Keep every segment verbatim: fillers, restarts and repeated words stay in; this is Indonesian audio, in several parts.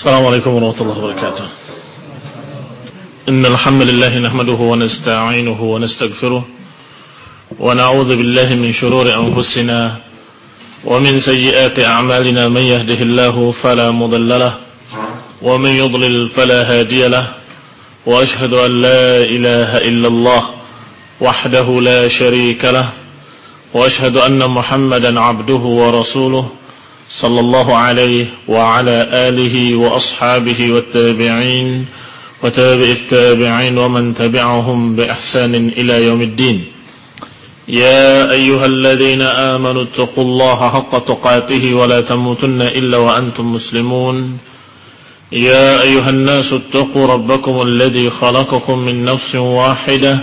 السلام عليكم ورحمة الله وبركاته. إن الحمد لله نحمده ونستعينه ونستغفره ونعوذ بالله من شرور أنفسنا ومن سيئات أعمالنا. من يهده الله فلا مضل له ومن يضلل فلا هادي له وأشهد أن لا إله إلا الله وحده لا شريك له وأشهد أن محمدا عبده ورسوله صلى الله عليه وعلى آله وأصحابه والتابعين وتابع التابعين ومن تبعهم بإحسان إلى يوم الدين. يا أيها الذين آمنوا اتقوا الله حق تقاته ولا تموتن إلا وأنتم مسلمون. يا أيها الناس اتقوا ربكم الذي خلقكم من نفس واحدة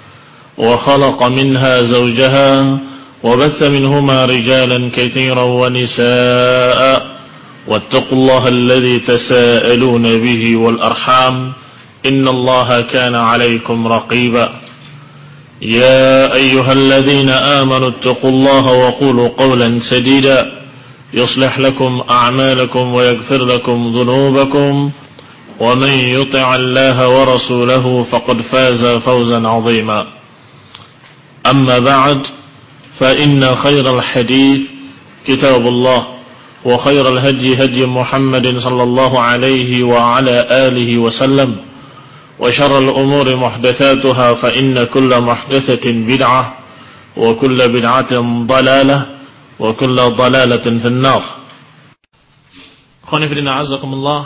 وخلق منها زوجها وبث منهما رجالا كثيرا ونساء واتقوا الله الذي تساءلون به والأرحام إن الله كان عليكم رقيبا. يا أيها الذين آمنوا اتقوا الله وقولوا قولا سديدا يصلح لكم أعمالكم ويغفر لكم ذنوبكم ومن يطع الله ورسوله فقد فاز فوزا عظيما. أما بعد فإن خير الحديث كتاب الله وخير الهدي هدي محمد صلى الله عليه وعلى آله وسلم وشر الأمور محدثاتها فإن كل محدثة بدعة وكل بدعة ضلالة وكل ضلالة في النار. Khonifidina azakumullah.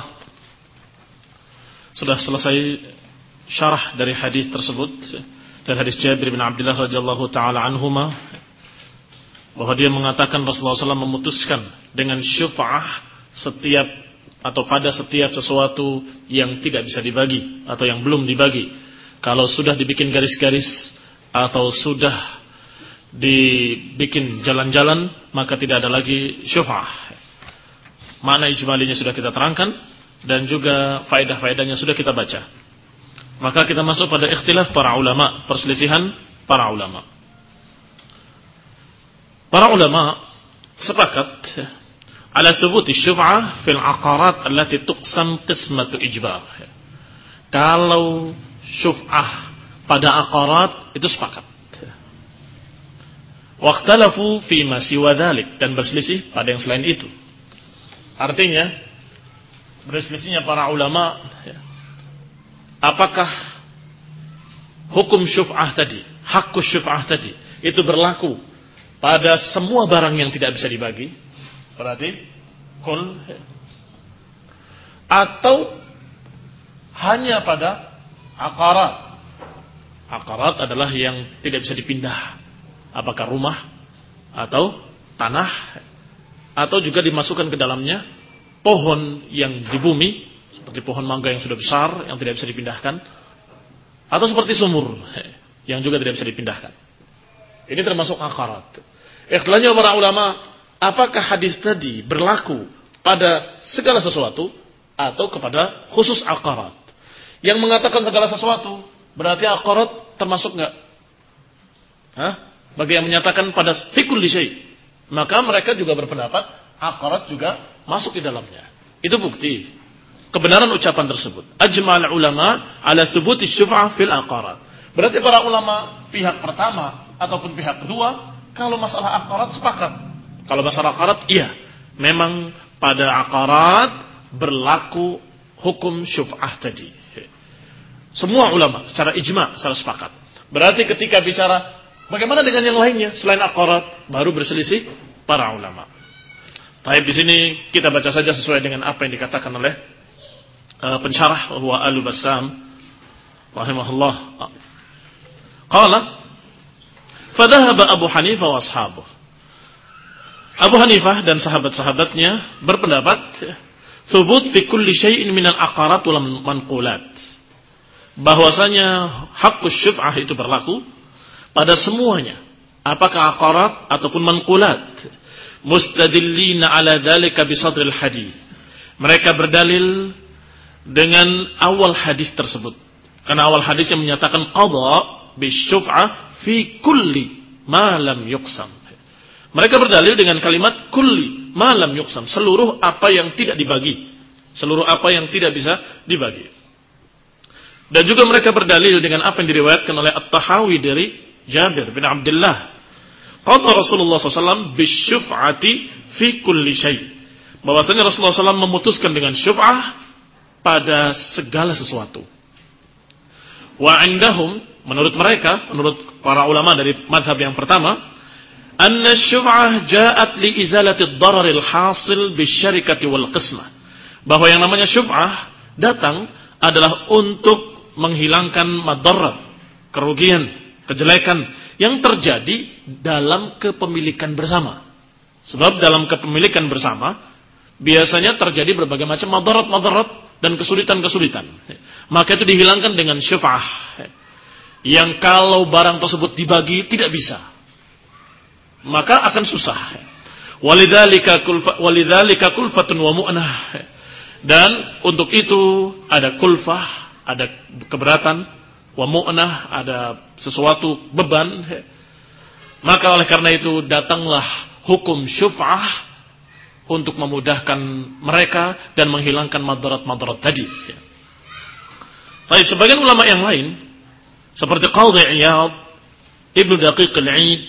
Sudah selesai syarah dari hadis tersebut, dari hadis Jabir bin Abdullah radhiyallahu taala anhuma, bahwa dia mengatakan Rasulullah shallallahu alaihi wasallam memutuskan dengan syuf'ah setiap atau pada setiap sesuatu yang tidak bisa dibagi atau yang belum dibagi. Kalau sudah dibikin garis-garis atau sudah dibikin jalan-jalan, maka tidak ada lagi syuf'ah. Makna ijmalinya sudah kita terangkan dan juga faedah-faedahnya sudah kita baca. Maka kita masuk pada ikhtilaf para ulama, perselisihan para ulama. Para ulama sepakat ala thubuti syuf'ah fil aqarat allati tuqsam qismatu ijbar. Kalau syuf'ah pada aqarat itu sepakat. Waqtalafu fi ma siwa dzalik, dan berselisih pada yang selain itu. Artinya berselisihnya para ulama, apakah hukum syuf'ah tadi, hakku syuf'ah tadi itu berlaku pada semua barang yang tidak bisa dibagi, berarti kul, atau hanya pada aqarat. Aqarat adalah yang tidak bisa dipindah, apakah rumah atau tanah, atau juga dimasukkan ke dalamnya pohon yang di bumi, seperti pohon mangga yang sudah besar yang tidak bisa dipindahkan, atau seperti sumur yang juga tidak bisa dipindahkan. Ini termasuk aqarat. Ikhtilafnya para ulama, apakah hadis tadi berlaku pada segala sesuatu atau kepada khusus aqarat? Yang mengatakan segala sesuatu berarti aqarat termasuk enggak? Hah? Bagi yang menyatakan pada fi kulli syai', maka mereka juga berpendapat aqarat juga masuk di dalamnya. Itu bukti kebenaran ucapan tersebut. Ajma'al ulama ala thubuti syuf'ah fil aqarat. Berarti para ulama pihak pertama ataupun pihak kedua, kalau masalah aqarat sepakat. Kalau masalah aqarat, iya, memang pada aqarat berlaku hukum syuf'ah tadi. Semua ulama secara ijma', secara sepakat. Berarti ketika bicara bagaimana dengan yang lainnya selain aqarat, baru berselisih para ulama. Baik, di sini kita baca saja sesuai dengan apa yang dikatakan oleh uh, pensyarah huwa Al-Bassam rahimahullah. Qala fadhahaba Abu Hanifah wa ashabuh. Abu Hanifah dan sahabat-sahabatnya berpendapat thubut fi kulli syai'in minal aqarat wal manqulat, bahwasanya haqqus syuf'ah itu berlaku pada semuanya, apakah aqarat ataupun manqulat. Mustadillina ala dzalika bi sadril hadis. Mereka berdalil dengan awal hadis tersebut, karena awal hadis yang menyatakan qadha bi syuf'ah fi kulli ma lam yuqsam. Mereka berdalil dengan kalimat kulli ma lam yuqsam, seluruh apa yang tidak dibagi. Seluruh apa yang tidak bisa dibagi. Dan juga mereka berdalil dengan apa yang diriwayatkan oleh At-Tahawi dari Jabir bin Abdullah. Qadha Rasulullah sallallahu alaihi wasallam bisyuf'ati fi kulli syai'. Bahwasanya Rasulullah sallallahu alaihi wasallam memutuskan dengan syuf'ah pada segala sesuatu. Wa indahum, menurut mereka, menurut para ulama dari mazhab yang pertama, anna syuf'ah ja'at li izalati ad-darar al-hasil bisyarikati wal qismah. Bahwa yang namanya syuf'ah datang adalah untuk menghilangkan madarat, kerugian, kejelekan yang terjadi dalam kepemilikan bersama. Sebab dalam kepemilikan bersama biasanya terjadi berbagai macam madarat-madarat dan kesulitan-kesulitan. Maka itu dihilangkan dengan syuf'ah. Yang kalau barang tersebut dibagi tidak bisa, maka akan susah. Walidzalika kulfa walidzalika kulfatun wa mu'nah. Dan untuk itu ada kulfah, ada keberatan, wa mu'nah, ada sesuatu beban. Maka oleh karena itu datanglah hukum syuf'ah untuk memudahkan mereka dan menghilangkan madarat-madarat tadi. Baik, sebagian ulama yang lain seperti Qadhi Iyad, Ibnu Daqiq al-Aid,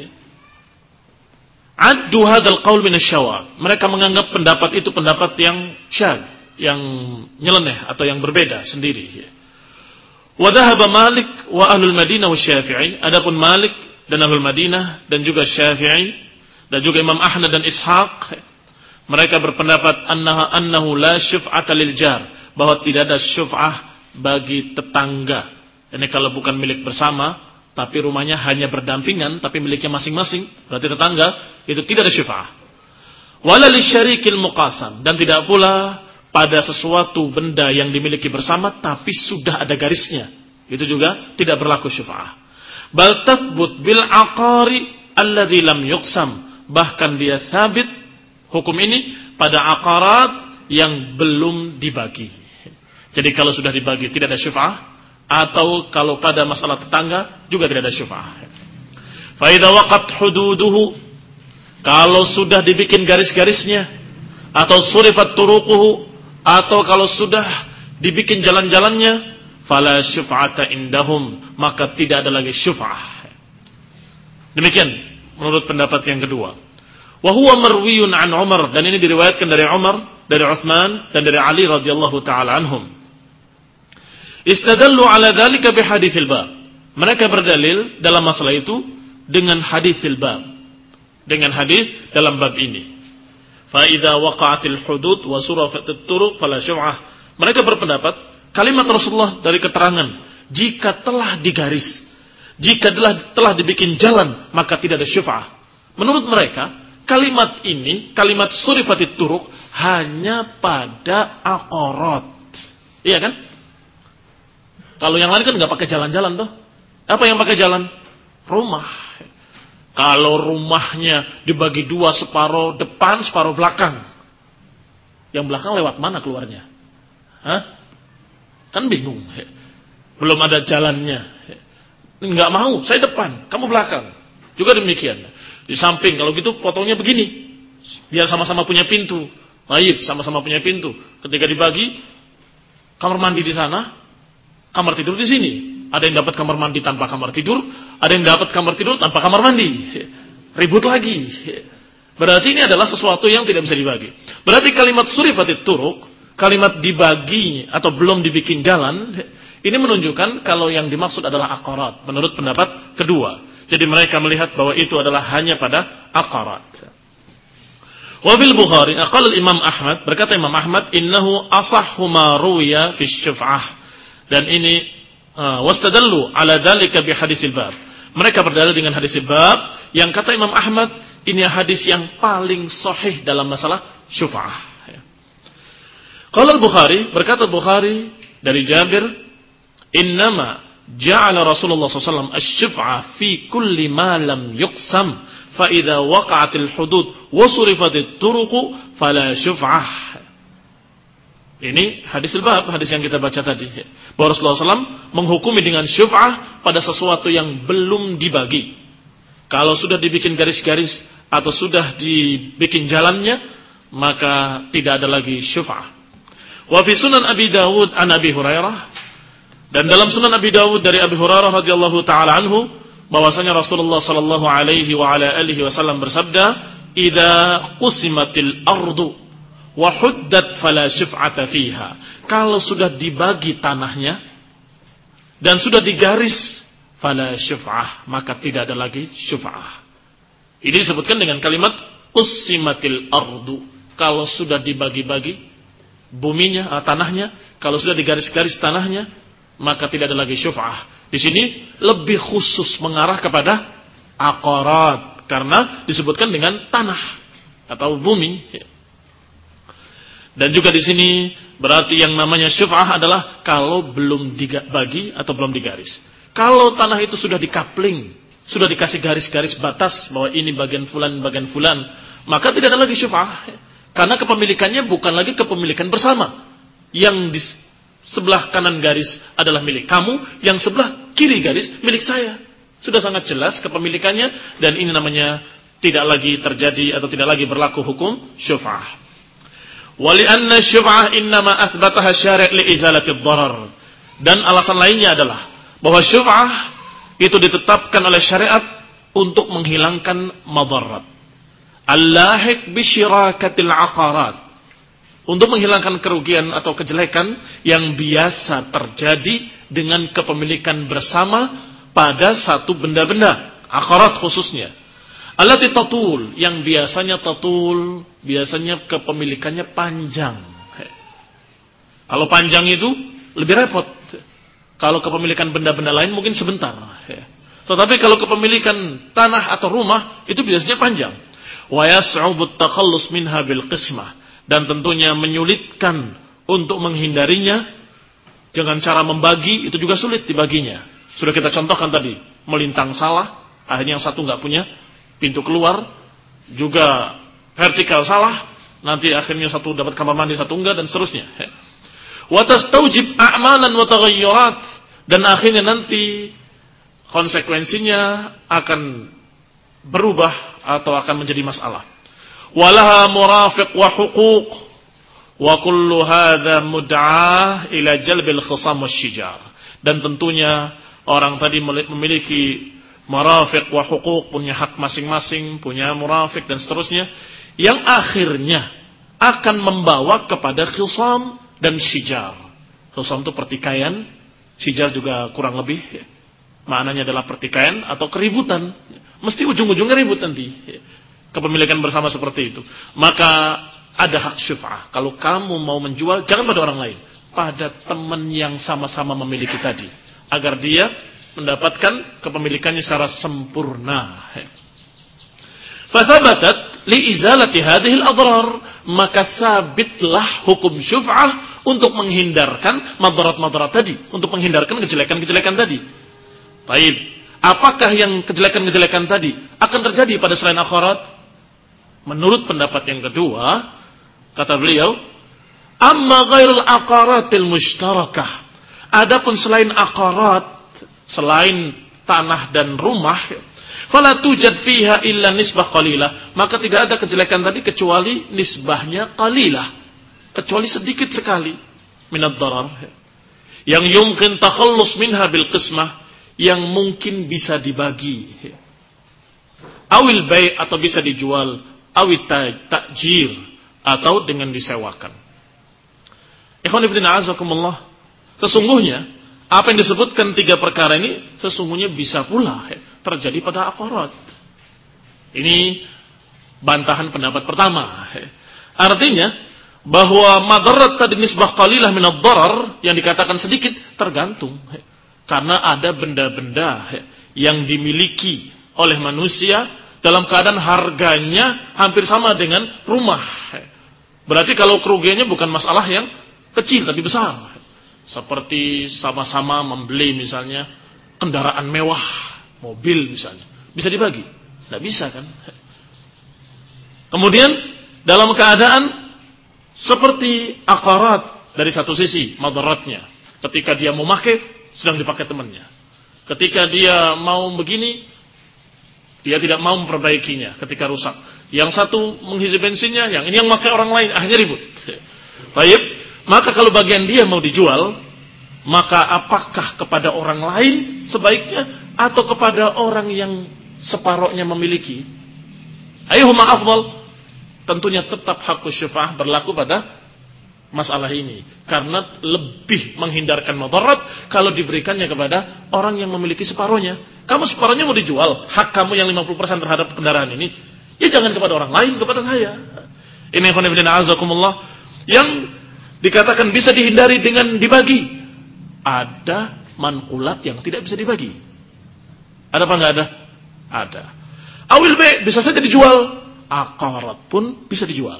addu hadzal qaul min asy-syawad. Mereka menganggap pendapat itu pendapat yang syadz, yang nyeleneh atau yang berbeda sendiri. Wa dhahaba Malik wa ahlul Madinah wa Syafi'i. Adapun Malik dan ahlul Madinah dan juga Syafi'i dan juga Imam Ahmad dan Ishaq, mereka berpendapat annaha annahu la syuf'ata lil jar, bahwa tidak ada syuf'ah bagi tetangga. Ini kalau bukan milik bersama, tapi rumahnya hanya berdampingan, tapi miliknya masing-masing, berarti tetangga, itu tidak ada syuf'ah. Wala lisyarikil muqasam, dan tidak pula pada sesuatu benda yang dimiliki bersama, tapi sudah ada garisnya, itu juga tidak berlaku syuf'ah. Bal tathbut bil aqari alladhi lam yuqsam, bahkan dia sabit hukum ini pada aqarat yang belum dibagi. Jadi kalau sudah dibagi tidak ada syuf'ah, atau kalau pada masalah tetangga juga tidak ada syuf'ah. Fa idza waqat hududuhu, kalau sudah dibikin garis-garisnya, atau surifat turuquhu, atau kalau sudah dibikin jalan-jalannya, fala syuf'ata indahum, maka tidak ada lagi syuf'ah. Demikian menurut pendapat yang kedua. Wa huwa marwiyun an Umar, dan ini diriwayatkan dari Umar, dari Utsman dan dari Ali radhiyallahu taala anhum. Istadallu ala dzalika bihaditsil bab. Mereka berdalil dalam masalah itu dengan haditsil bab, dengan hadis dalam bab ini. Fa idza waqa'atil hudud wa surafatit turuq fala syuf'ah. Mereka berpendapat kalimat Rasulullah dari keterangan, jika telah digaris, jika telah telah dibikin jalan, maka tidak ada syuf'ah. Menurut mereka, kalimat ini, kalimat surifatit turuq, hanya pada aqarat. Iya kan? Kalau yang lain kan nggak pakai jalan-jalan toh. Apa yang pakai jalan? Rumah. Kalau rumahnya dibagi dua, separuh depan, separuh belakang, yang belakang lewat mana keluarnya? Hah? Kan bingung. Belum ada jalannya. Nggak mau, saya depan, kamu belakang. Juga demikian. Di samping, kalau gitu potongnya begini, biar sama-sama punya pintu. Baik, sama-sama punya pintu. Ketika dibagi, kamar mandi di sana, kamar tidur di sini. Ada yang dapat kamar mandi tanpa kamar tidur, ada yang dapat kamar tidur tanpa kamar mandi. Ribut lagi. Berarti ini adalah sesuatu yang tidak bisa dibagi. Berarti kalimat surifatit turuq, kalimat dibagi atau belum dibikin jalan, ini menunjukkan kalau yang dimaksud adalah aqarat, menurut pendapat kedua. Jadi mereka melihat bahwa itu adalah hanya pada aqarat. Wa fil Bukhari, qala Imam Ahmad, berkata Imam Ahmad, innahu asahhu ma ruwiya fi syuf'ah. Dan ini uh, wastadallu ala dzalika bi hadisil bab. Mereka berdalil dengan hadis bab yang kata Imam Ahmad ini hadis yang paling sahih dalam masalah syuf'ah. Qala al-Bukhari, berkata Bukhari dari Jabir, innama ja'ala Rasulullah sallallahu alaihi wasallam asy-syuf'ah fi kulli ma lam yuqsam fa idza waqa'atil hudud wa surifatit turuq fala syuf'ah. Ini hadis al-bab, hadis yang kita baca tadi. Bahwa Rasulullah sallallahu alaihi wasallam menghukumi dengan syuf'ah pada sesuatu yang belum dibagi. Kalau sudah dibikin garis-garis atau sudah dibikin jalannya, maka tidak ada lagi syuf'ah. Wa fi Sunan Abi Dawud an Abi Hurairah, dan dalam Sunan Abi Dawud dari Abi Hurairah radhiyallahu taala anhu bahwasanya Rasulullah sallallahu alaihi wa ala alihi wasallam bersabda, "Idza qusimatil ardu wa huddat fala syuf'ata fiha." Kalau sudah dibagi tanahnya dan sudah digaris, fala syuf'ah, maka tidak ada lagi syuf'ah. Ini disebutkan dengan kalimat qusimatil ardu. Kalau sudah dibagi-bagi buminya, tanahnya, kalau sudah digaris-garis tanahnya, maka tidak ada lagi syuf'ah. Di sini lebih khusus mengarah kepada aqarat karena disebutkan dengan tanah atau bumi. Dan juga di sini berarti yang namanya syuf'ah adalah kalau belum dibagi atau belum digaris. Kalau tanah itu sudah dikapling, sudah dikasih garis-garis batas bahwa ini bagian fulan, bagian fulan, maka tidak ada lagi syuf'ah. Karena kepemilikannya bukan lagi kepemilikan bersama. Yang di sebelah kanan garis adalah milik kamu, yang sebelah kiri garis milik saya. Sudah sangat jelas kepemilikannya, dan ini namanya tidak lagi terjadi atau tidak lagi berlaku hukum syuf'ah. Wali anna syuf'ah innama athbataha syari' li izalati dharar. Dan alasan lainnya adalah bahwa syuf'ah itu ditetapkan oleh syariat untuk menghilangkan madarat. Al-lahiq bisyirakatil aqarat, untuk menghilangkan kerugian atau kejelekan yang biasa terjadi dengan kepemilikan bersama pada satu benda-benda, aqarat khususnya. Allati tatul, yang biasanya tatul, biasanya kepemilikannya panjang. Kalau panjang itu lebih repot. Kalau kepemilikan benda-benda lain mungkin sebentar. Tetapi kalau kepemilikan tanah atau rumah itu biasanya panjang. Wa yas'ubu at-takhallus minha bil qismah, dan tentunya menyulitkan untuk menghindarinya dengan cara membagi, itu juga sulit dibaginya. Sudah kita contohkan tadi, melintang salah, akhirnya yang satu enggak punya pintu keluar, juga vertikal salah, nanti akhirnya satu dapat kamar mandi, satu enggak, dan seterusnya. Wa tastaujib a'malan wa taghayyurat, dan akhirnya nanti konsekuensinya akan berubah atau akan menjadi masalah. Walaha murafiq wa huquq wa kullu hadza mud'ah ila jalbil khisam wasyijar. Dan tentunya orang tadi memiliki murafiq wa huquq, punya hak masing-masing, punya murafiq dan seterusnya, yang akhirnya akan membawa kepada khisam dan syijar. Khisam itu pertikaian, syijar juga kurang lebih maknanya adalah pertikaian atau keributan. Mesti ujung-ujungnya ribut nanti. Kepemilikan bersama seperti itu. Maka ada hak syuf'ah. Kalau kamu mau menjual, jangan pada orang lain. Pada teman yang sama-sama memiliki tadi. Agar dia mendapatkan kepemilikannya secara sempurna. Fathabatat li'izalati hadhil adrar. Maka sabitlah hukum syuf'ah untuk menghindarkan madarat-madarat tadi. Untuk menghindarkan kejelekan-kejelekan tadi. Baik. Apakah yang kejelekan-kejelekan tadi akan terjadi pada selain akhirat? Menurut pendapat yang kedua, kata beliau, amma ghairul aqaratil mushtarakah. Adapun selain aqarat, selain tanah dan rumah, fala tujad fiha illa nisbah qalilah. Maka tidak ada kejelekan tadi kecuali nisbahnya qalilah, kecuali sedikit sekali minad darar. Yang yumkin takhallus minha bil qismah, yang mungkin bisa dibagi, awil bay', atau bisa dijual, awil ta'jir, atau dengan disewakan. Ikhwan ibn a'azakumullah, sesungguhnya apa yang disebutkan tiga perkara ini sesungguhnya bisa pula terjadi pada aqarat. Ini bantahan pendapat pertama. Artinya bahwa madarat tadi nisbah qalilah min ad-darar yang dikatakan sedikit tergantung. Karena ada benda-benda yang dimiliki oleh manusia dalam keadaan harganya hampir sama dengan rumah. Berarti kalau kerugiannya bukan masalah yang kecil tapi besar. Seperti sama-sama membeli misalnya kendaraan mewah, mobil misalnya. Bisa dibagi? Tidak bisa kan? Kemudian dalam keadaan seperti aqarat dari satu sisi madaratnya. Ketika dia mau pakai, sedang dipakai temannya. Ketika dia mau begini, dia tidak mau memperbaikinya ketika rusak. Yang satu mengisi bensinnya, yang ini yang pakai orang lain, akhirnya ribut. Baik, Maka kalau bagian dia mau dijual, maka apakah kepada orang lain sebaiknya atau kepada orang yang separohnya memiliki? Ayyuhuma afdal? Tentunya tetap hakku syuf'ah berlaku pada masalah ini, karena lebih menghindarkan mudarat kalau diberikannya kepada orang yang memiliki separohnya. Kamu separohnya mau dijual, hak kamu yang lima puluh persen terhadap kendaraan ini, ya jangan kepada orang lain, kepada saya. Ini khonibidina azakumullah yang dikatakan bisa dihindari dengan dibagi. Ada manqulat yang tidak bisa dibagi. Ada apa enggak ada? Ada. Awil bay bisa saja dijual. Aqarat pun bisa dijual.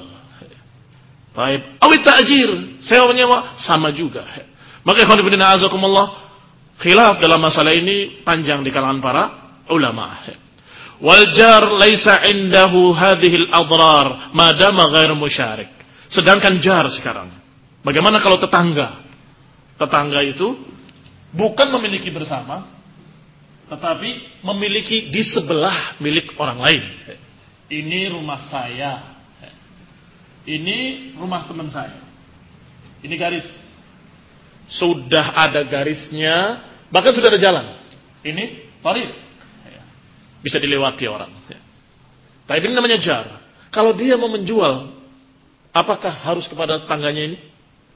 Baik. Awil ta'jir, sewa menyewa sama juga. Maka ikhwan fillah azakumullah, khilaf dalam masalah ini panjang di kalangan para ulama. Wal jar laisa indahu hadhil adrar ma dama ghair musyarik. Sedangkan jar sekarang, bagaimana kalau tetangga? Tetangga itu bukan memiliki bersama, tetapi memiliki di sebelah milik orang lain. Ini rumah saya, ini rumah teman saya. Ini garis, sudah ada garisnya, bahkan sudah ada jalan. Ini tariq, bisa dilewati orang. Tapi ini namanya jar. Kalau dia mau menjual, apakah harus kepada tetangganya ini?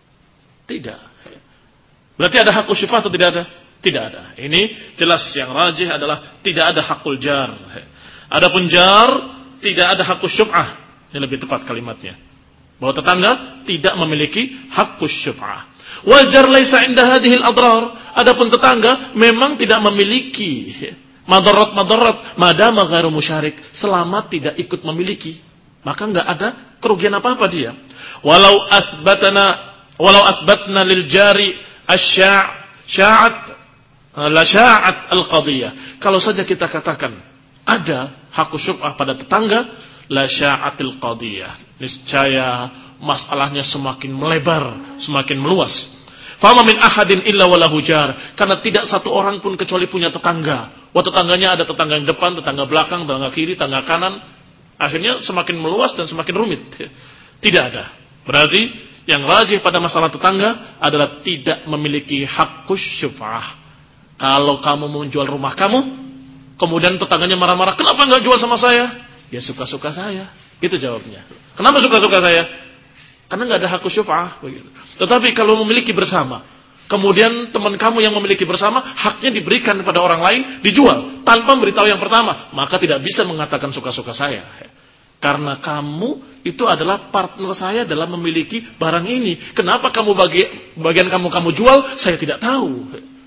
Tidak. Berarti ada hakul syuf'ah atau tidak ada? Tidak ada. Ini jelas yang rajih adalah tidak ada hakul jar. Adapun jar, tidak ada hakul syuf'ah. Ini lebih tepat kalimatnya. Bahwa tetangga tidak memiliki hakul syuf'ah. Wal jar laisa inda hadhil adrar. Adapun tetangga memang tidak memiliki madarat-madarat madama ghairu musyarik, selama tidak ikut memiliki, maka enggak ada kerugian apa-apa dia. Walau asbatana walau asbatna lil jari Asy-sya'at la sya'at al-qadhiyah. Kalau saja kita katakan ada hakku syubhah pada tetangga, la sya'atil qadhiyah, niscaya masalahnya semakin melebar, semakin meluas. Fama min ahadin illa walahu jar, karena tidak satu orang pun kecuali punya tetangga. Wah, tetangganya ada tetangga yang depan, tetangga belakang, tetangga kiri, tetangga kanan. Akhirnya semakin meluas dan semakin rumit. Tidak ada. Berarti yang rajih pada masalah tetangga adalah tidak memiliki hakkus syuf'ah. Kalau kamu mau menjual rumah kamu, kemudian tetangganya marah-marah, kenapa enggak jual sama saya? Ya suka-suka saya. Itu jawabnya. Kenapa suka-suka saya? Karena enggak ada hakkus syuf'ah. Begitu. Tetapi kalau memiliki bersama, kemudian teman kamu yang memiliki bersama, haknya diberikan kepada orang lain, dijual, tanpa memberitahu yang pertama, maka tidak bisa mengatakan suka-suka saya. Karena kamu itu adalah partner saya dalam memiliki barang ini. Kenapa kamu bagi, bagian kamu kamu jual, saya tidak tahu.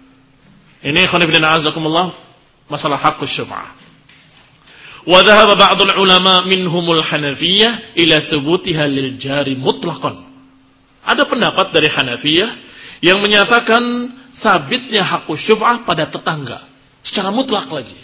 Ini khonibina azakumullah, masalah hakkus syuf'ah. Wa dhahaba ba'dul ulama minhumul Hanafiyah ila thubutiha lil jari mutlaqan. Ada pendapat dari Hanafiyah yang menyatakan sabitnya hakkus syuf'ah pada tetangga secara mutlak lagi.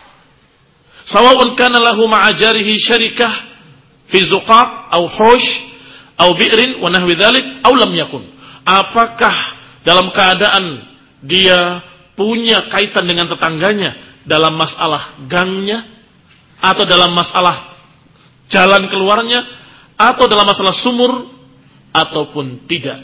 Sawa'un kana lahu ma'ajarihi syarikah fi zuqaq aw hush aw bi'rin wa nahwi dzalik aw lam yakun. Apakah dalam keadaan dia punya kaitan dengan tetangganya dalam masalah gangnya, atau dalam masalah jalan keluarnya, atau dalam masalah sumur, ataupun tidak.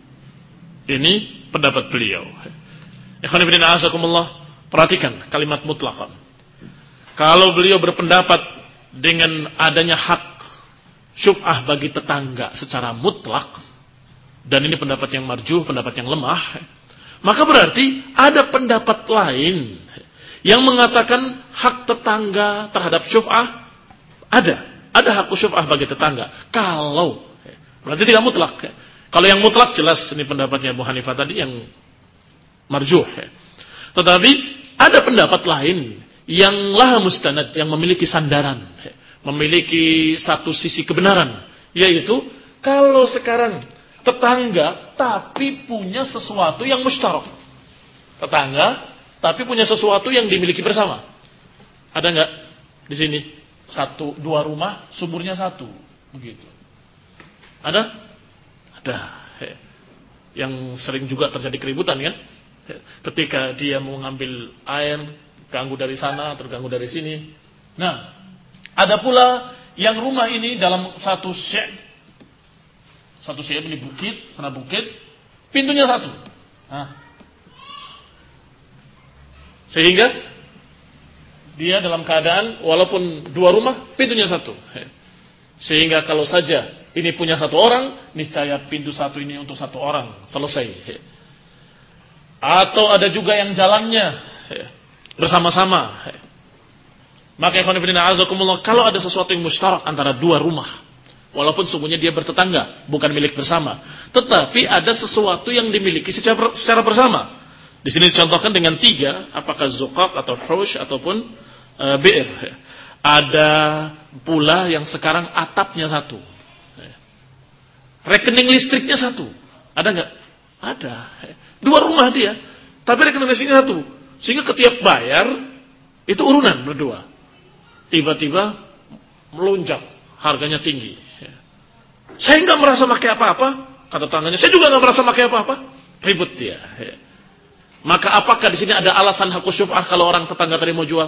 Ini pendapat beliau. Ikhwan fillah azakumullah, perhatikan kalimat mutlaqan. Kalau beliau berpendapat dengan adanya hak syuf'ah bagi tetangga secara mutlak, dan ini pendapat yang marjuh, pendapat yang lemah, maka berarti ada pendapat lain yang mengatakan hak tetangga terhadap syuf'ah ada. Ada hak syuf'ah bagi tetangga. Kalau, berarti tidak mutlak. Kalau yang mutlak jelas, ini pendapatnya Abu Hanifah tadi yang marjuh. Tetapi ada pendapat lain yang laha mustanad, yang memiliki sandaran, memiliki satu sisi kebenaran, yaitu kalau sekarang tetangga tapi punya sesuatu yang mustarak. Tetangga tapi punya sesuatu yang dimiliki bersama. Ada enggak di sini? Satu, dua rumah, sumurnya satu, begitu. Ada? Ada. Yang sering juga terjadi keributan kan? Ketika dia mau ngambil air, ganggu dari sana, terganggu dari sini. Nah, ada pula yang rumah ini dalam satu syek, Satu sisi ini bukit, sana bukit, pintunya satu. Nah. Sehingga dia dalam keadaan walaupun dua rumah, pintunya satu. Sehingga kalau saja ini punya satu orang, niscaya pintu satu ini untuk satu orang, selesai. Atau ada juga yang jalannya bersama-sama. Maka ikhwan fillah azakumullah, kalau ada sesuatu yang mustarak antara dua rumah, walaupun sungguhnya dia bertetangga, bukan milik bersama, tetapi ada sesuatu yang dimiliki secara, secara bersama. Di sini dicontohkan dengan tiga, apakah zuqaq atau hush ataupun e, bi'r. Ada pula yang sekarang atapnya satu, rekening listriknya satu. Ada nggak? Ada. Dua rumah dia, tapi rekening listriknya satu. Sehingga ketiap bayar itu urunan berdua. Tiba-tiba melonjak, harganya tinggi. Saya nggak merasa pakai apa-apa, kata tangannya. Saya juga nggak merasa pakai apa-apa. Ribut dia. Maka apakah di sini ada alasan haqqus syuf'ah kalau orang tetangga tadi mau jual?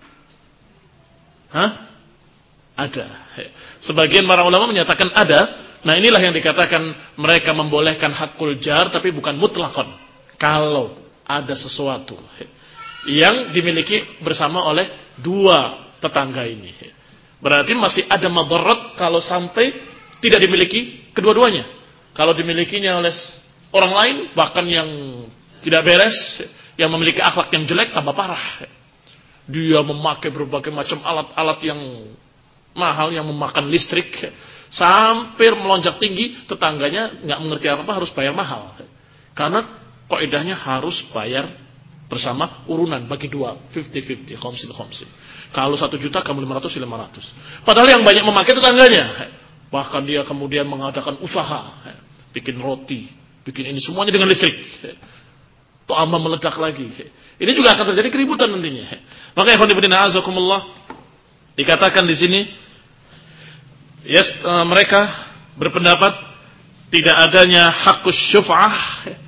Hah? Ada. Sebagian para ulama menyatakan ada. Nah inilah yang dikatakan mereka membolehkan haqqul jar, tapi bukan mutlakon. Kalau ada sesuatu yang dimiliki bersama oleh dua tetangga ini, berarti masih ada madarat kalau sampai tidak dimiliki kedua-duanya. Kalau dimilikinya oleh orang lain, bahkan yang tidak beres, yang memiliki akhlak yang jelek, tambah parah. Dia memakai berbagai macam alat-alat yang mahal, yang memakan listrik, sampai melonjak tinggi, tetangganya nggak mengerti apa-apa, harus bayar mahal. Karena kaidahnya harus bayar bersama urunan, bagi dua, fifty-fifty, khomsin khomsin. Kalau satu juta, kamu lima ratus, lima ratus. Padahal yang banyak memakai tetangganya. Bahkan dia kemudian mengadakan usaha, bikin roti, bikin ini semuanya dengan listrik. Tambah meledak lagi. Ini juga akan terjadi keributan nantinya. Maka ikhwan fillah azakumullah, dikatakan di sini, yes, uh, mereka berpendapat tidak adanya haqqus syuf'ah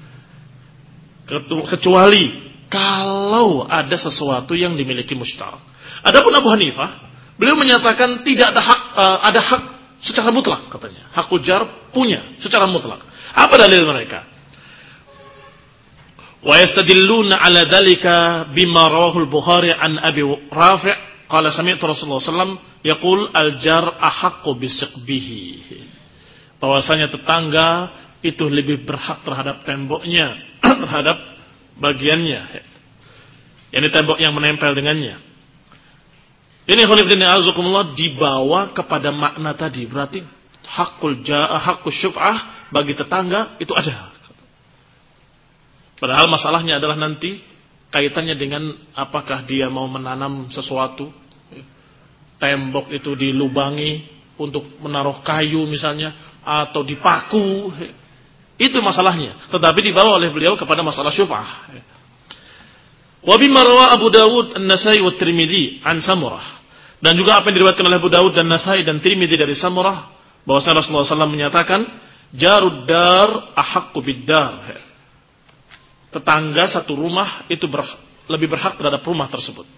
kecuali kalau ada sesuatu yang dimiliki mustarak. Adapun Abu Hanifah, beliau menyatakan tidak ada hak, uh, ada hak secara mutlak katanya. Haqqul jar punya secara mutlak. Apa dalil mereka? Wa yastadilluna ala dzalika bima rawahu al-Bukhari an Abi Rafi' qala sami'tu Rasulullah sallallahu alaihi wasallam yaqul al-jar ahaqqu bisiqbihi. Bahwasanya tetangga itu lebih berhak terhadap temboknya, terhadap bagiannya. Yani tembok yang menempel dengannya. Ini khonifidina azakumullah dibawa kepada makna tadi. Berarti hakul ja'a, haqqus syuf'ah bagi tetangga itu ada. Padahal masalahnya adalah nanti kaitannya dengan apakah dia mau menanam sesuatu. Tembok itu dilubangi untuk menaruh kayu misalnya, atau dipaku. Itu masalahnya. Tetapi dibawa oleh beliau kepada masalah syuf'ah. Wa bima rawa Abu Dawud, An-Nasai wa Tirmidzi an Samurah. Dan juga apa yang diriwayatkan oleh Abu Dawud dan Nasai dan Tirmidzi dari Samurah, bahwa Rasulullah sallallahu alaihi wasallam menyatakan, jarud dar ahaqqu bid-dar. Tetangga satu rumah itu berhak, lebih berhak terhadap rumah tersebut.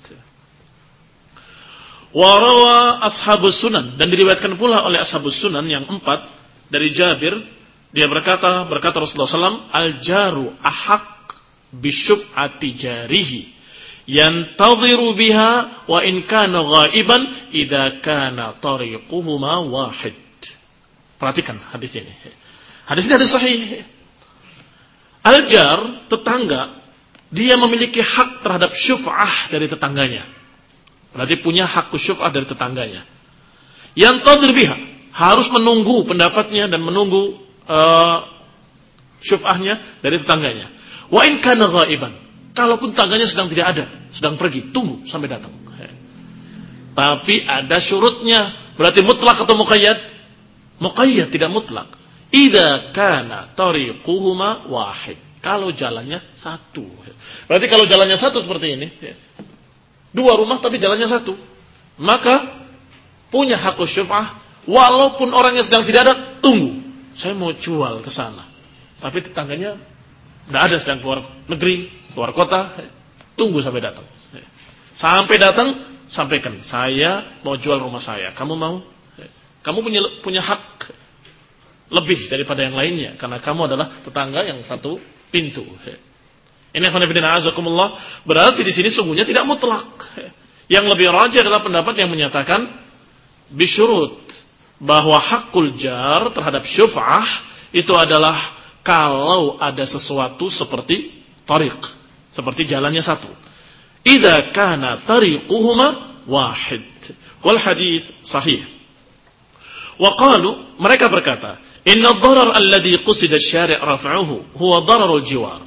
Wa rawa ashabus sunan, dan diriwayatkan pula oleh ashabus sunan yang empat dari Jabir, dia berkata, berkata Rasulullah sallallahu alaihi wasallam, al-jaru ahaq bisyub'ati jarihi yantadhiru biha wa in kana ghaiban idza kana tariquhuma wahid. Perhatikan hadis ini. Hadis ini hadis sahih. Al-jar, tetangga, dia memiliki hak terhadap syuf'ah dari tetangganya. Berarti punya hak syuf'ah dari tetangganya. Yantadhir biha, harus menunggu pendapatnya dan menunggu uh, syuf'ahnya dari tetangganya. Wa in kana ghaiban, kalaupun tetangganya sedang tidak ada, sedang pergi, tunggu sampai datang. Tapi ada syurutnya. Berarti mutlak atau muqayyad? Muqayyad, tidak mutlak. Idza kana tariquhuma wahid, kalau jalannya satu. Berarti kalau jalannya satu seperti ini, dua rumah tapi jalannya satu, maka punya hak syuf'ah. Walaupun orangnya sedang tidak ada, tunggu. Saya mau jual ke sana, tapi tetangganya tidak ada, sedang keluar negeri, keluar kota. Tunggu sampai datang. Sampai datang, sampaikan, saya mau jual rumah saya. Kamu mau? Kamu punya punya hak lebih daripada yang lainnya karena kamu adalah tetangga yang satu pintu. Ini khonafidina azakumullah, berarti di sini sungguhnya tidak mutlak. Yang lebih rajih adalah pendapat yang menyatakan bisyurut bahwa hakul jar terhadap syuf'ah itu adalah kalau ada sesuatu seperti tariq, seperti jalannya satu. Idza kana tariquhuma wahid. Wal hadits sahih. Wa qalu, mereka berkata, inna ad-darar alladhi qusida asy-syari' raf'uhu huwa dararul jiwar.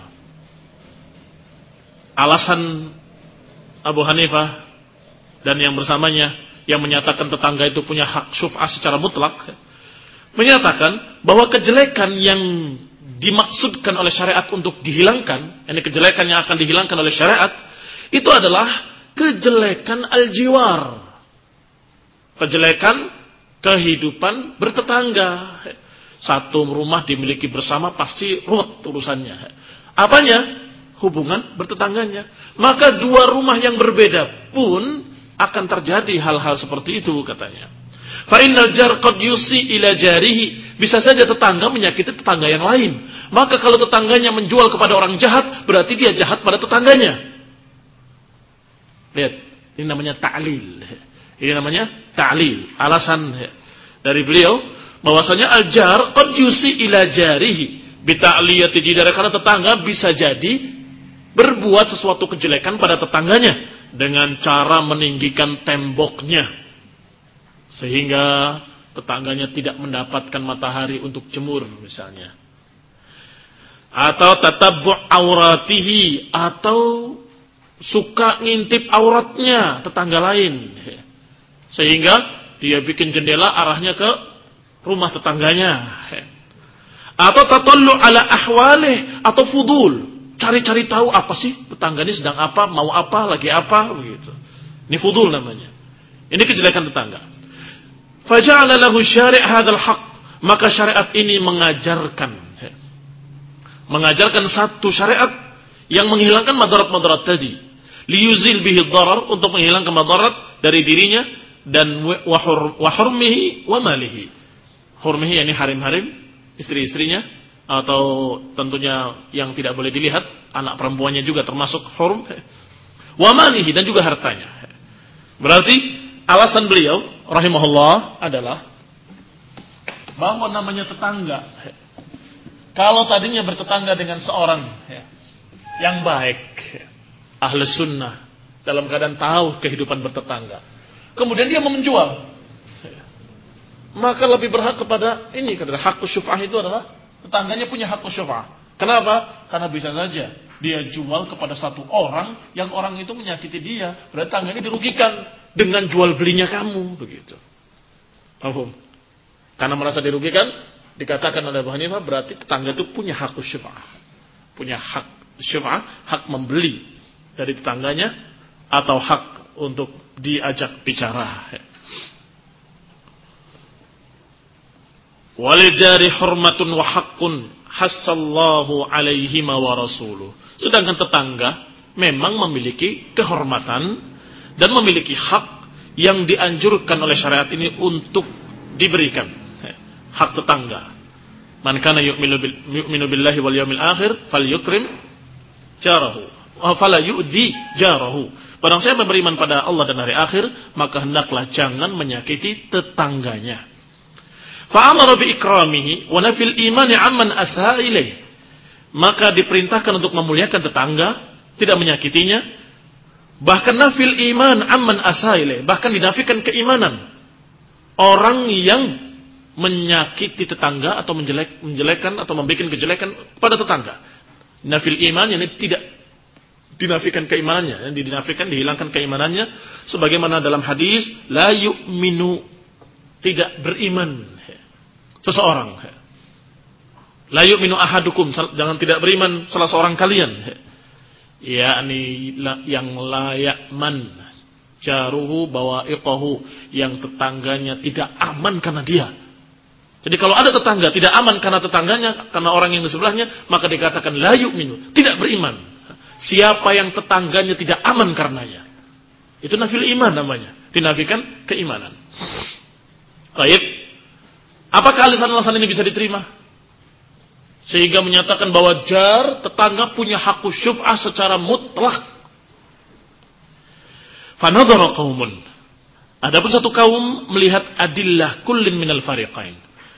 Alasan Abu Hanifah dan yang bersamanya yang menyatakan tetangga itu punya hak syuf'ah secara mutlak, menyatakan bahwa kejelekan yang dimaksudkan oleh syariat untuk dihilangkan, ini kejelekan yang akan dihilangkan oleh syariat, itu adalah kejelekan al-jiwar. Kejelekan kehidupan bertetangga. Satu rumah dimiliki bersama pasti ruwet urusannya. Apanya? Hubungan bertetangganya. Maka dua rumah yang berbeda pun akan terjadi hal-hal seperti itu katanya. Fa innal jar qad yusi ila jarihi, bisa saja tetangga menyakiti tetangga yang lain. Maka kalau tetangganya menjual kepada orang jahat, berarti dia jahat pada tetangganya. Lihat, ini namanya ta'lil. Ini namanya ta'lil. Alasan dari beliau bahwasanya al-jar qad yusi ila jarihi bi ta'liyati jidar, karena tetangga bisa jadi berbuat sesuatu kejelekan pada tetangganya dengan cara meninggikan temboknya sehingga tetangganya tidak mendapatkan matahari untuk jemur misalnya. Atau tatabbu' auratihi, atau suka ngintip auratnya tetangga lain. Sehingga dia bikin jendela arahnya ke rumah tetangganya. Atau tatallu ala ahwalih, atau fudul, cari-cari tahu apa sih tetangga ini sedang apa, mau apa, lagi apa, begitu. Ini fudul namanya. Ini kejelekan tetangga. Faja'ala lahu syari' hadzal haqq, maka syariat ini mengajarkan mengajarkan satu syariat yang menghilangkan madarat-madarat tadi. Liyuzil bihi dharar, untuk menghilangkan madarat dari dirinya dan wa hurmihi wa malihi. Hurmihi yakni harim-harim, istri-istrinya, atau tentunya yang tidak boleh dilihat, anak perempuannya juga termasuk hurum. Wa malihi, dan juga hartanya. Berarti alasan beliau rahimahullah adalah bahwa namanya tetangga, kalau tadinya bertetangga dengan seorang yang baik, ahli sunnah, dalam keadaan tahu kehidupan bertetangga, kemudian dia mau menjual, maka lebih berhak kepada ini, karena hak syuf'ah itu adalah tetangganya punya hak syuf'ah. Kenapa? Karena bisa saja dia jual kepada satu orang yang orang itu menyakiti dia, berarti tetangganya dirugikan dengan jual belinya kamu, begitu. Paham? Karena merasa dirugikan, dikatakan oleh Abu Hanifah, berarti tetangga itu punya hak syuf'ah, punya hak syuf'ah, hak membeli dari tetangganya atau hak untuk diajak bicara. Walil jari hurmatun wa haqqun hassallahu alaihima wa rasuluh. Sedangkan tetangga memang memiliki kehormatan dan memiliki hak yang dianjurkan oleh syariat ini untuk diberikan. Hak tetangga. Man kana yu'minu billahi wal yawmil akhir falyukrim jarahu wa fala yu'di jarahu. Barang siapa beriman pada Allah dan hari akhir, maka hendaklah jangan menyakiti tetangganya. Fa'amara bi ikramihi wa nafil imani amman asha ilaih. Maka diperintahkan untuk memuliakan tetangga, tidak menyakitinya. Bahkan nafil iman amman asha ilaih, bahkan dinafikan keimanan orang yang menyakiti tetangga atau menjelek, menjelekan atau membuat kejelekan pada tetangga. Nafil iman, yang tidak dinafikan keimanannya, yang dinafikan, dihilangkan keimanannya, sebagaimana dalam hadis la yu'minu, tidak beriman seseorang. La yu'minu ahadukum, jangan tidak beriman salah seorang kalian. Yakni yang la ya'man jaruhu bawa'iqahu, yang tetangganya tidak aman karena dia. Jadi kalau ada tetangga tidak aman karena tetangganya, karena orang yang di sebelahnya, maka dikatakan la yu'minu, tidak beriman. Siapa yang tetangganya tidak aman karenanya, itu nafil iman namanya, dinafikan keimanan. Baik. Apakah alasan-alasan ini bisa diterima? Sehingga menyatakan bahwa jar tetangga punya hak syuf'ah secara mutlak. Fanadhara qaumun. Adapun satu kaum melihat adillah kullin minal fariqain.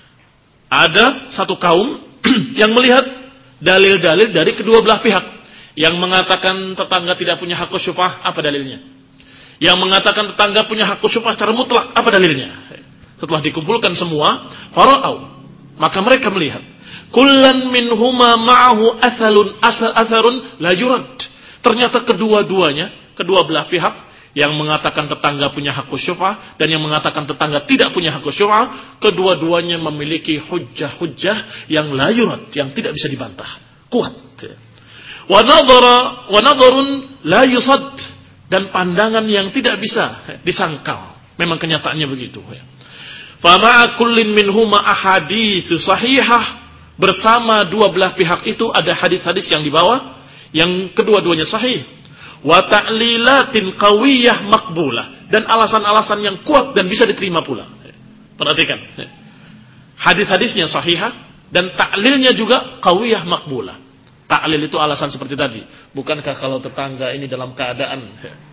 Ada satu kaum yang melihat dalil-dalil dari kedua belah pihak. Yang mengatakan tetangga tidak punya hak syuf'ah, apa dalilnya? Yang mengatakan tetangga punya hak syuf'ah secara mutlak, apa dalilnya? Setelah dikumpulkan semua, fara'au, maka mereka melihat kullan minhuma ma'ahu athalun atharun la yurad. Ternyata kedua-duanya, kedua belah pihak yang mengatakan tetangga punya hak syuf'ah dan yang mengatakan tetangga tidak punya hak syuf'ah, kedua-duanya memiliki hujjah-hujjah yang la yurad, yang tidak bisa dibantah, kuat. Wa nadhara wa nadharun la yusad, dan pandangan yang tidak bisa disangkal. Memang kenyataannya begitu. Fama'a kullin minhuma ahaditsu sahihah, bersama dua belah pihak itu ada hadis-hadis yang dibawa yang kedua-duanya sahih. Wa ta'lilatin qawiyyah maqbulah, dan alasan-alasan yang kuat dan bisa diterima pula. Perhatikan. Hadis-hadisnya sahihah dan ta'lilnya juga qawiyyah maqbulah. Ta'lil itu alasan seperti tadi. Bukankah kalau tetangga ini dalam keadaan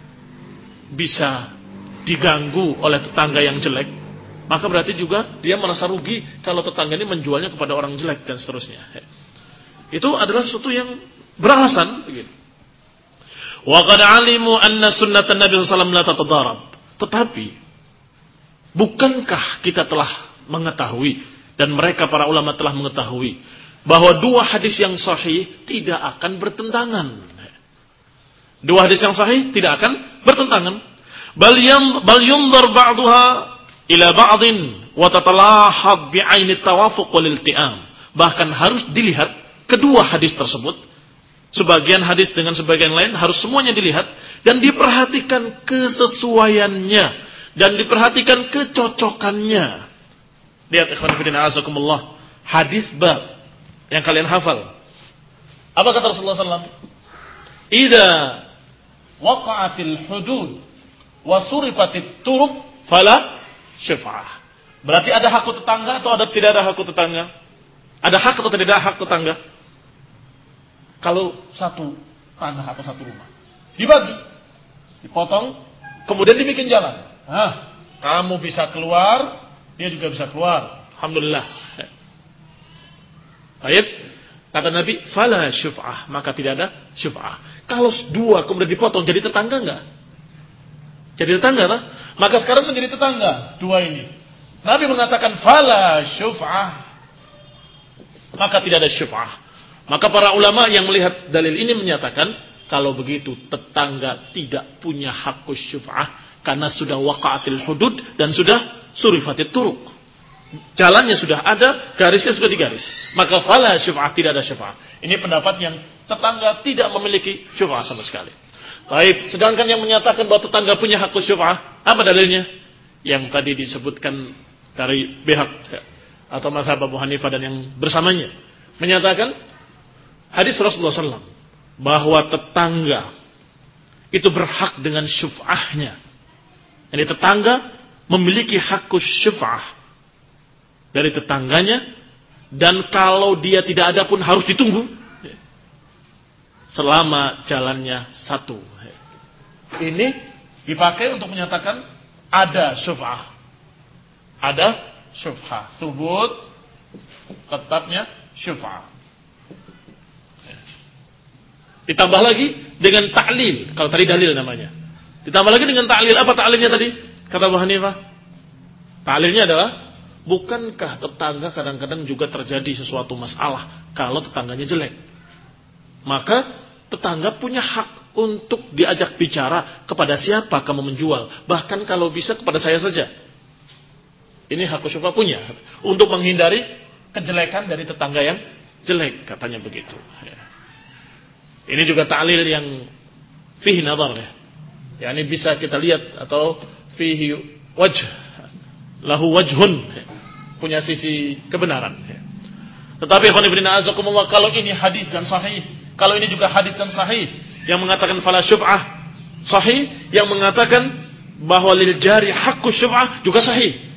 bisa diganggu oleh tetangga yang jelek, maka berarti juga dia merasa rugi kalau tetangga ini menjualnya kepada orang jelek dan seterusnya. Itu adalah sesuatu yang beralasan begitu. Wa qad alimu anna sunnatan Nabi sallallahu alaihi wasallam la tatadarab. Tetapi bukankah kita telah mengetahui dan mereka para ulama telah mengetahui bahwa dua hadis yang sahih tidak akan bertentangan. Dua hadis yang sahih tidak akan bertentangan. Bal yam bal yunzar ba'daha ila ba'din wa tatalahad bi'aini tawafuq wal ilti'am. Bahkan harus dilihat kedua hadis tersebut, sebagian hadis dengan sebagian lain harus semuanya dilihat dan diperhatikan kesesuaiannya dan diperhatikan kecocokannya. Lihat ikhwan fillah azakumullah, hadis bab yang kalian hafal. Apa kata Rasulullah sallallahu alaihi wasallam? Idza waqa'atil hudud wa surifatit turuq fala syafa'ah. Berarti ada hak tetangga atau ada tidak ada hak tetangga? Ada hak atau tidak ada hak tetangga? Kalau satu tanah atau satu rumah dibagi, dipotong, kemudian dibikin jalan. Hah, kamu bisa keluar, dia juga bisa keluar. Alhamdulillah. Baik, kata Nabi, fala syuf'ah, maka tidak ada syuf'ah. Kalau dua kemudian dipotong, jadi tetangga enggak? Jadi tetangga lah. Maka sekarang menjadi tetangga dua ini. Nabi mengatakan fala syuf'ah, maka tidak ada syuf'ah. Maka para ulama yang melihat dalil ini menyatakan kalau begitu tetangga tidak punya hak syuf'ah karena sudah waqa'atil hudud dan sudah surifatit turuq. Jalannya sudah ada, garisnya sudah digaris. Maka fala syuf'ah, tidak ada syuf'ah. Ini pendapat yang tetangga tidak memiliki syuf'ah sama sekali. Baik, sedangkan yang menyatakan bahwa tetangga punya hak syuf'ah, apa dalilnya? Yang tadi disebutkan dari pihak atau mazhab Abu Hanifah dan yang bersamanya, menyatakan hadis Rasulullah sallallahu alaihi wasallam bahwa tetangga itu berhak dengan syuf'ahnya. Jadi tetangga memiliki hak syuf'ah dari tetangganya, dan kalau dia tidak ada pun harus ditunggu selama jalannya satu. Ini dipakai untuk menyatakan ada syuf'ah, ada syuf'ah, thubut tetapnya syuf'ah. Ditambah lagi dengan ta'lil, kalau tadi dalil namanya. Ditambah lagi dengan ta'lil. Apa ta'lilnya tadi? Kata Abu Hanifah, ta'lilnya adalah bukankah tetangga kadang-kadang juga terjadi sesuatu masalah kalau tetangganya jelek? Maka tetangga punya hak untuk diajak bicara kepada siapa kamu menjual. Bahkan kalau bisa kepada saya saja. Ini hak syuf'ah punya. Untuk menghindari kejelekan dari tetangga yang jelek. Katanya begitu. Ini juga ta'lil yang fihi nadhar. Ya, ini bisa kita lihat atau fihi wajh. Lahu wajhun, punya sisi kebenaran. Tetapi ikhwan fillah azakumullah, kalau ini hadis dan sahih, kalau ini juga hadis dan sahih yang mengatakan fala syuf'ah, sahih yang mengatakan bahwa lil jari haqqu syuf'ah juga sahih.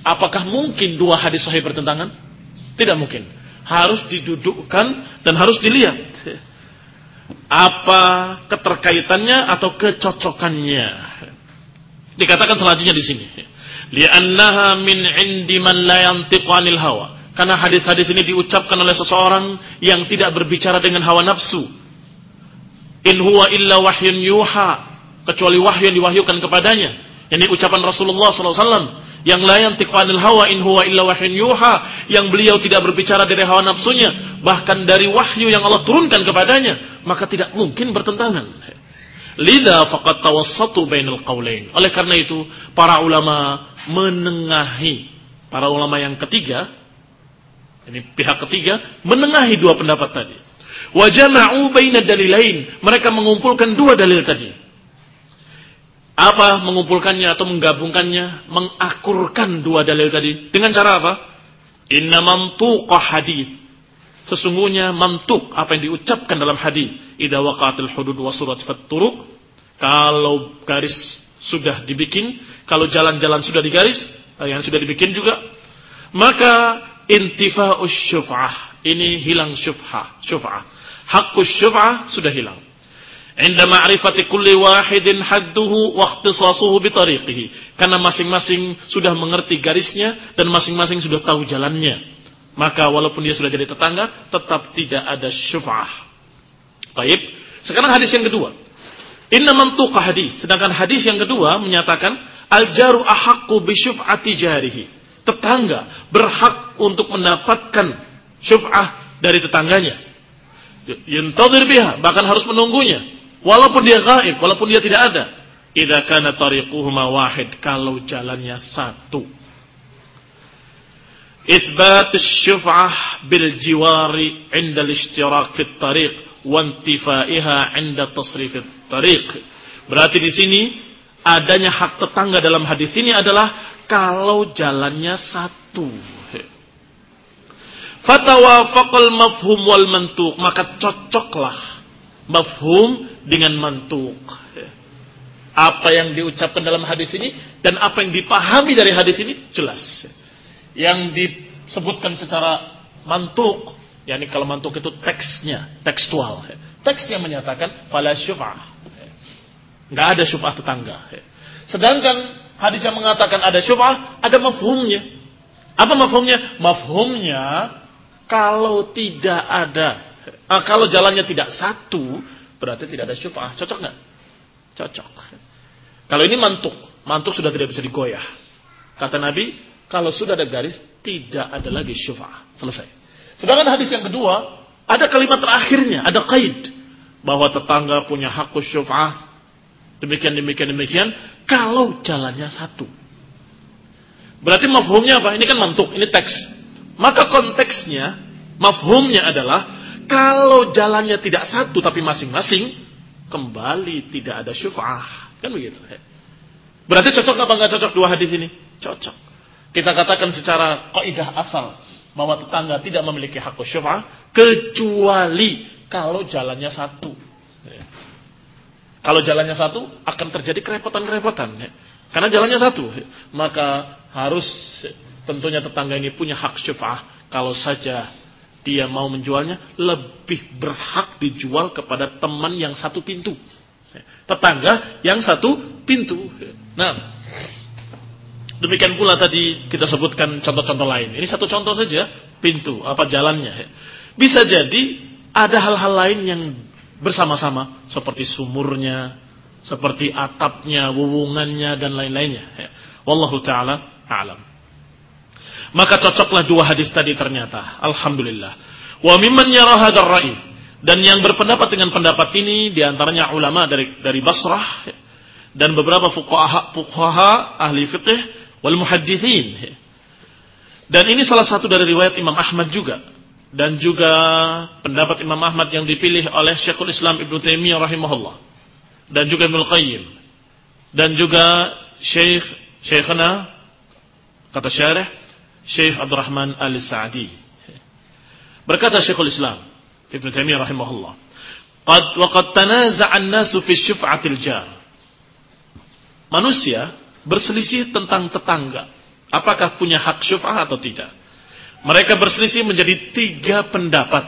Apakah mungkin dua hadis sahih bertentangan? Tidak mungkin. Harus didudukkan dan harus dilihat apa keterkaitannya atau kecocokannya. Dikatakan selanjutnya di sini, li'annaha min 'indi man la yantiqu 'anil hawa. Karena hadis-hadis ini diucapkan oleh seseorang yang tidak berbicara dengan hawa nafsu. In huwa illa wahyun yuha, kecuali wahyu yang diwahyukan kepadanya. Ini ucapan Rasulullah sallallahu alaihi wasallam yang la yantiqu 'anil hawa in huwa illa wahyun yuha, yang beliau tidak berbicara dari hawa nafsunya, bahkan dari wahyu yang Allah turunkan kepadanya, maka tidak mungkin bertentangan. Lidza faqad tawassatu bainal qaulain. Oleh karena itu, para ulama menengahi, para ulama yang ketiga, ini pihak ketiga, menengahi dua pendapat tadi. Wa jama'u baina dalilain. Mereka mengumpulkan dua dalil tadi. Apa mengumpulkannya atau menggabungkannya? Mengakurkan dua dalil tadi. Dengan cara apa? Inna mantuqa hadith. Sesungguhnya mantuk, apa yang diucapkan dalam hadis. Idza waqa'atil hudud wa surat fat turuq. Kalau garis sudah dibikin, kalau jalan-jalan sudah digaris, yang sudah dibikin juga, maka intifa'us syuf'ah. Ini hilang syuf'ah. Syuf'ah. Haqqus syuf'ah sudah hilang. Inda ma'rifati kulli wahidin hadduhu wa ikhtisasuhu bi tariqihi. Karena masing-masing sudah mengerti garisnya dan masing-masing sudah tahu jalannya. Maka walaupun dia sudah jadi tetangga, tetap tidak ada syuf'ah. Baik. Sekarang hadis yang kedua. Inna mantuqa hadis. Sedangkan hadis yang kedua menyatakan al-jaru ahaqqu bi syuf'ati jarihi. Tetangga berhak untuk mendapatkan syuf'ah dari tetangganya. Yantadhir biha, bahkan harus menunggunya. Walaupun dia ghaib, walaupun dia tidak ada. Idza kana tariquhuma wahid, kalau jalannya satu. Itsbat asy-syuf'ah bil jiwari 'inda al-ishtirak fi at-tariq wa intifaiha 'inda tasrif at-tariq. Berarti di sini adanya hak tetangga dalam hadis ini adalah kalau jalannya satu. Fatawafaqal mafhum wal mantuq, maka cocoklah mafhum dengan mantuq. Apa yang diucapkan dalam hadis ini dan apa yang dipahami dari hadis ini jelas. Yang disebutkan secara mantuq, yakni kalau mantuq itu teksnya, tekstual. Teks yang menyatakan fala syuf'ah. Enggak ada syuf'ah tetangga. Sedangkan hadis yang mengatakan ada syuf'ah, ada mafhumnya. Apa mafhumnya? Mafhumnya kalau tidak ada, ah, kalau jalannya tidak satu, berarti tidak ada syuf'ah. Cocok nggak? Cocok. Kalau ini mantuk, mantuk sudah tidak bisa digoyah. Kata Nabi, kalau sudah ada garis, tidak ada lagi syuf'ah. Selesai. Sedangkan hadis yang kedua, ada kalimat terakhirnya, ada qaid, bahwa tetangga punya hak syuf'ah. Demikian, demikian, demikian. Kalau jalannya satu. Berarti mafhumnya apa? Ini kan mantuk, ini teks. Maka konteksnya, mafhumnya adalah, kalau jalannya tidak satu tapi masing-masing, kembali tidak ada syuf'ah. Kan begitu. Berarti cocok apa enggak cocok dua hadis ini? Cocok. Kita katakan secara kaidah asal, bahwa tetangga tidak memiliki hak syuf'ah, kecuali kalau jalannya satu. Kalau jalannya satu, akan terjadi kerepotan-kerepotan. Karena jalannya satu. Maka harus tentunya tetangga ini punya hak syuf'ah. Kalau saja dia mau menjualnya, lebih berhak dijual kepada teman yang satu pintu. Tetangga yang satu pintu. Nah, demikian pula tadi kita sebutkan contoh-contoh lain. Ini satu contoh saja, pintu, apa jalannya. Bisa jadi ada hal-hal lain yang bersama-sama, seperti sumurnya, seperti atapnya, wuwungannya, dan lain-lainnya. Wallahu ta'ala a'lam. Maka cocoklah dua hadis tadi ternyata. Alhamdulillah. Wa mimman yara hadzal ra'i. Dan yang berpendapat dengan pendapat ini diantaranya ulama dari dari Basrah dan beberapa fuqaha, fuqaha ahli fiqh wal muhadditsin. Dan ini salah satu dari riwayat Imam Ahmad juga. Dan juga pendapat Imam Ahmad yang dipilih oleh Syekhul Islam Ibnu Taimiyah rahimahullah. Dan juga Ibnu Qayyim. Dan juga Syekh Syekhna kata syarih Syekh Abdurrahman Al-Sa'di. Berkata Syekhul Islam Ibnu Taimiyah rahimahullah, "Qad wa qad tanaza'a an-nasu fi syuf'atil jar." Manusia berselisih tentang tetangga. Apakah punya hak syuf'ah atau tidak? Mereka berselisih menjadi tiga pendapat.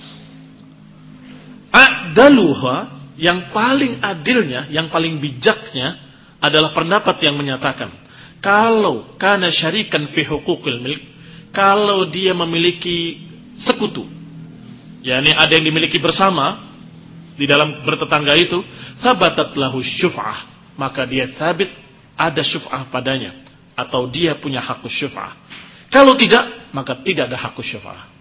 A'daluha, yang paling adilnya, yang paling bijaknya adalah pendapat yang menyatakan kalau kana syarikan fi huquqil milk, kalau dia memiliki sekutu, yakni ada yang dimiliki bersama di dalam bertetangga itu, thabatat lahu syuf'ah, maka dia sabit ada syuf'ah padanya, atau dia punya hak syuf'ah. Kalau tidak, maka tidak ada hak syuf'ah.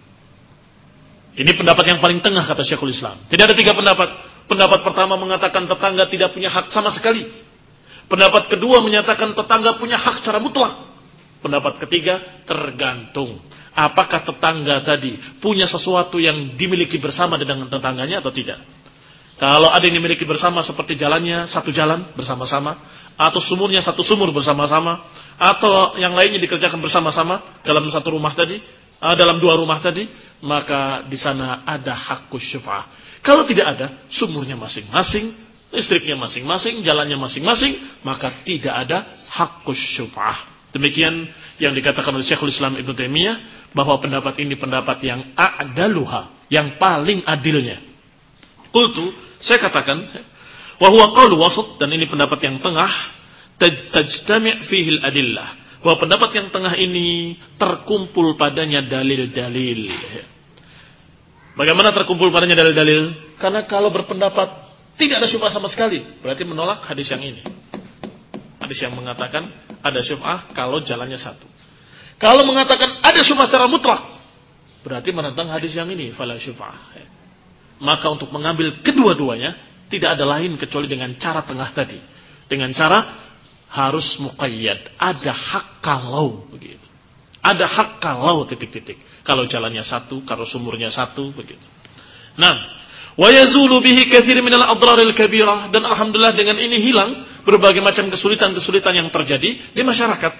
Ini pendapat yang paling tengah kata Syekhul Islam. Tidak ada tiga pendapat. Pendapat pertama mengatakan tetangga tidak punya hak sama sekali. Pendapat kedua menyatakan tetangga punya hak secara mutlak. Pendapat ketiga, tergantung. Apakah tetangga tadi punya sesuatu yang dimiliki bersama dengan tetangganya atau tidak? Kalau ada yang dimiliki bersama seperti jalannya satu jalan bersama-sama, atau sumurnya satu sumur bersama-sama, atau yang lainnya dikerjakan bersama-sama dalam satu rumah tadi, dalam dua rumah tadi, maka di sana ada hakkus syuf'ah. Kalau tidak ada, sumurnya masing-masing, listriknya masing-masing, jalannya masing-masing, maka tidak ada hakkus syuf'ah. Demikian yang dikatakan oleh Syekhul Islam Ibnu Taimiyah, bahwa pendapat ini pendapat yang a'daluha, yang paling adilnya. Qultu, saya katakan, wa huwa qaulu wasat, dan ini pendapat yang tengah, tajtami' fihi al-adillah, bahwa pendapat yang tengah ini terkumpul padanya dalil-dalil. Bagaimana terkumpul padanya dalil-dalil? Karena kalau berpendapat tidak ada syubhah sama sekali, berarti menolak hadis yang ini. Hadis yang mengatakan ada syubhah kalau jalannya satu. Kalau mengatakan ada syubhah secara mutlak, berarti menentang hadis yang ini, fala syubhah. Maka untuk mengambil kedua-duanya tidak ada lain kecuali dengan cara tengah tadi. Dengan cara harus muqayyad, ada hak kalau begitu. Ada hak kalau titik-titik. Kalau jalannya satu, kalau sumurnya satu begitu. Nah, wa yazulu bihi katsir minal adraril kabirah, dan alhamdulillah dengan ini hilang berbagai macam kesulitan-kesulitan yang terjadi di masyarakat.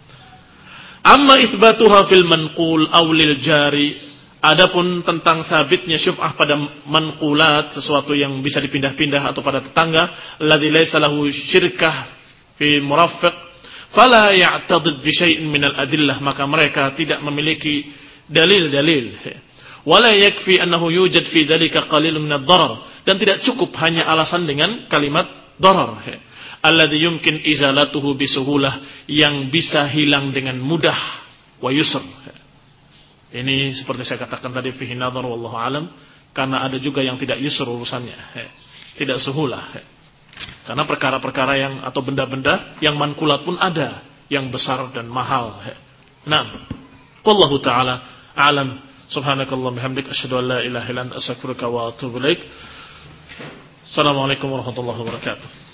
Amma itsbatuha fil manqul aw lil jari, adapun tentang sabitnya syuf'ah pada manqulat, sesuatu yang bisa dipindah-pindah, atau pada tetangga, alladzi laisa lahu syirkah fi murafiq, fala ya'tadid bi syai'in minal adillah, maka mereka tidak memiliki dalil-dalil. Wala yakfi annahu yujad fi dzalika qalilun min ad-darar, dan tidak cukup hanya alasan dengan kalimat darar, alladzi yumkin izalatuhu bisuhulah, yang bisa hilang dengan mudah, wa yusr. Ini seperti saya katakan tadi, fihi nadhar wallahu alam, karena ada juga yang tidak yusr urusannya, tidak suhulah. Karena perkara-perkara yang atau benda-benda yang mankulat pun ada yang besar dan mahal. Nah, wallahu taala alam. Subhanakallah bihamdik, asyhadu an la ilaha illa anta, astaghfiruka wa atubu ilaik. Assalamualaikum warahmatullahi wabarakatuh.